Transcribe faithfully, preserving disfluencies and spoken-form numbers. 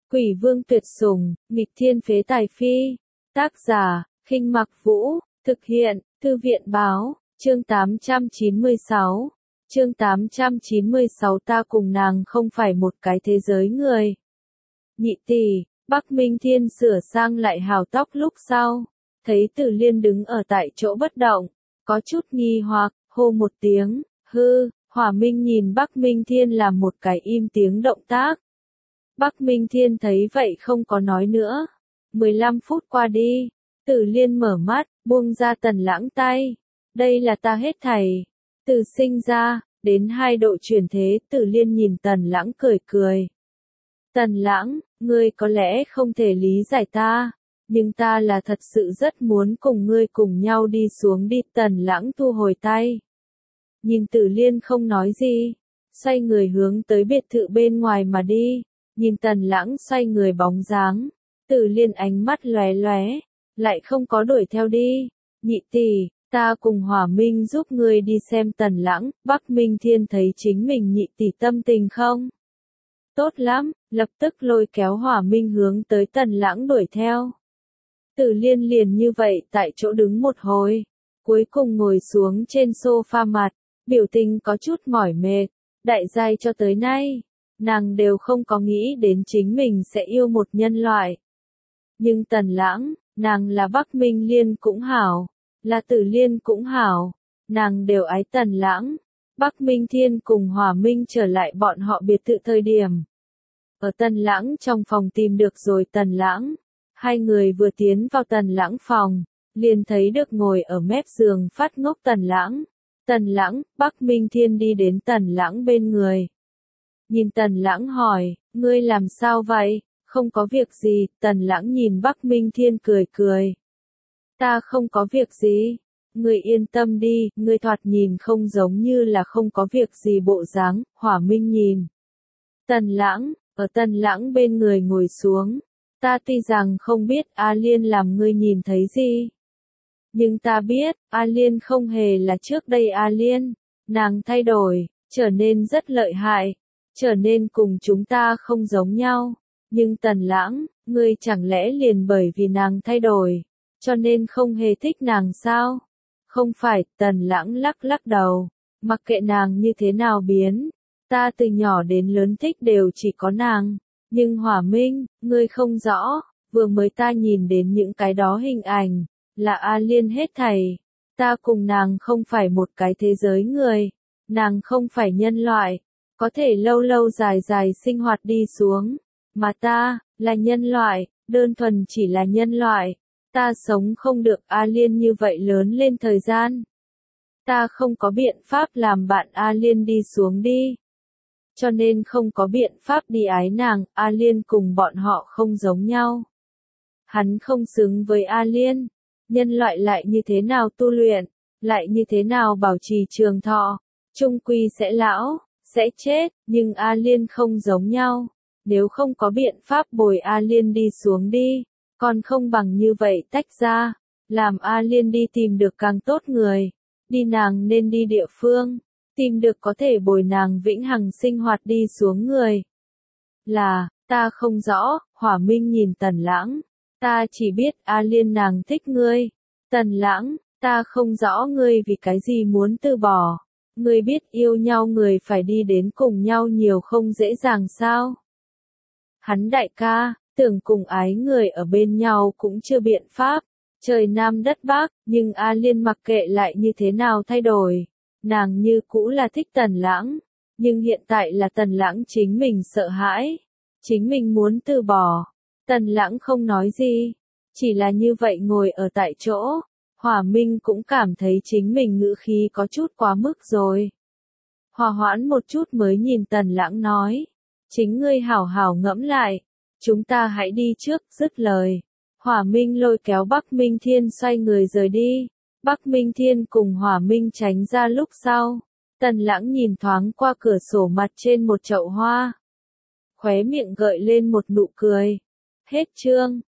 Quỷ vương tuyệt sủng, nghịch thiên phế tài phi. Tác giả, Khinh Mặc Vũ, thực hiện, Thư viện báo, chương tám trăm chín mươi sáu. Chương tám trăm chín mươi sáu ta cùng nàng không phải một cái thế giới người. Nhị tỷ, Bắc Minh Thiên sửa sang lại hào tóc lúc sau, thấy Tử Liên đứng ở tại chỗ bất động, có chút nghi hoặc, hô một tiếng, hư, Hỏa Minh nhìn Bắc Minh Thiên làm một cái im tiếng động tác. Bắc Minh Thiên thấy vậy không có nói nữa. mười lăm phút qua đi, Tử Liên mở mắt, buông ra Tần Lãng tay. Đây là ta hết thảy. Từ sinh ra, đến hai độ chuyển thế, Tử Liên nhìn Tần Lãng cười cười. Tần Lãng, ngươi có lẽ không thể lý giải ta, nhưng ta là thật sự rất muốn cùng ngươi cùng nhau đi xuống đi. Tần Lãng thu hồi tay. Nhìn Tử Liên không nói gì, xoay người hướng tới biệt thự bên ngoài mà đi. Nhìn Tần Lãng xoay người bóng dáng, Tử Liên ánh mắt lóe lóe, lại không có đuổi theo đi. Nhị tỷ, ta cùng Hỏa Minh giúp ngươi đi xem Tần Lãng. Bắc Minh Thiên thấy chính mình nhị tỷ tâm tình không tốt lắm, lập tức lôi kéo Hỏa Minh hướng tới Tần Lãng đuổi theo. Tử Liên liền như vậy tại chỗ đứng một hồi, cuối cùng ngồi xuống trên sofa mặt, biểu tình có chút mỏi mệt. Đại giai cho tới nay, nàng đều không có nghĩ đến chính mình sẽ yêu một nhân loại. Nhưng Tần Lãng, nàng là Bắc Minh Liên cũng hảo, là Tử Liên cũng hảo, nàng đều ái Tần Lãng. Bắc Minh Thiên cùng Hỏa Minh trở lại bọn họ biệt thự thời điểm. Ở Tần Lãng trong phòng tìm được rồi Tần Lãng. Hai người vừa tiến vào Tần Lãng phòng, liền thấy được ngồi ở mép giường phát ngốc Tần Lãng. Tần Lãng, Bắc Minh Thiên đi đến Tần Lãng bên người. Nhìn Tần Lãng hỏi, ngươi làm sao vậy? Không có việc gì. Tần Lãng nhìn Bắc Minh Thiên cười cười. Ta không có việc gì. Ngươi yên tâm đi, ngươi thoạt nhìn không giống như là không có việc gì bộ dáng. Hỏa Minh nhìn Tần Lãng, ở Tần Lãng bên người ngồi xuống. Ta tuy rằng không biết A Liên làm ngươi nhìn thấy gì, nhưng ta biết, A Liên không hề là trước đây A Liên. Nàng thay đổi, trở nên rất lợi hại, trở nên cùng chúng ta không giống nhau. Nhưng Tần Lãng, ngươi chẳng lẽ liền bởi vì nàng thay đổi, cho nên không hề thích nàng sao? Không phải. Tần Lãng lắc lắc đầu, mặc kệ nàng như thế nào biến, ta từ nhỏ đến lớn thích đều chỉ có nàng. Nhưng Hỏa Minh, ngươi không rõ, vừa mới ta nhìn đến những cái đó hình ảnh, là A Liên hết thảy. Ta cùng nàng không phải một cái thế giới người, nàng không phải nhân loại, có thể lâu lâu dài dài sinh hoạt đi xuống, mà ta, là nhân loại, đơn thuần chỉ là nhân loại. Ta sống không được A Liên như vậy lớn lên thời gian. Ta không có biện pháp làm bạn A Liên đi xuống đi. Cho nên không có biện pháp đi ái nàng. A Liên cùng bọn họ không giống nhau. Hắn không xứng với A Liên. Nhân loại lại như thế nào tu luyện, lại như thế nào bảo trì trường thọ, chung quy sẽ lão, sẽ chết. Nhưng A Liên không giống nhau. Nếu không có biện pháp bồi A Liên đi xuống đi, còn không bằng như vậy tách ra, làm A Liên đi tìm được càng tốt người, đi nàng nên đi địa phương, tìm được có thể bồi nàng vĩnh hằng sinh hoạt đi xuống người. Là, ta không rõ. Hỏa Minh nhìn Tần Lãng, ta chỉ biết A Liên nàng thích ngươi. Tần Lãng, ta không rõ ngươi vì cái gì muốn từ bỏ. Ngươi biết yêu nhau người phải đi đến cùng nhau nhiều không dễ dàng sao? Hắn đại ca, tưởng cùng ái người ở bên nhau cũng chưa biện pháp. Trời Nam đất Bắc, nhưng A Liên mặc kệ lại như thế nào thay đổi, nàng như cũ là thích Tần Lãng. Nhưng hiện tại là Tần Lãng chính mình sợ hãi, chính mình muốn từ bỏ. Tần Lãng không nói gì, chỉ là như vậy ngồi ở tại chỗ. Hỏa Minh cũng cảm thấy chính mình ngữ khí có chút quá mức rồi. Hòa hoãn một chút mới nhìn Tần Lãng nói, chính ngươi hảo hảo ngẫm lại, chúng ta hãy đi trước. Dứt lời, Hỏa Minh lôi kéo Bắc Minh Thiên xoay người rời đi. Bắc Minh Thiên cùng Hỏa Minh tránh ra lúc sau, Tần Lãng nhìn thoáng qua cửa sổ mặt trên một chậu hoa, khóe miệng gợi lên một nụ cười. Hết chương.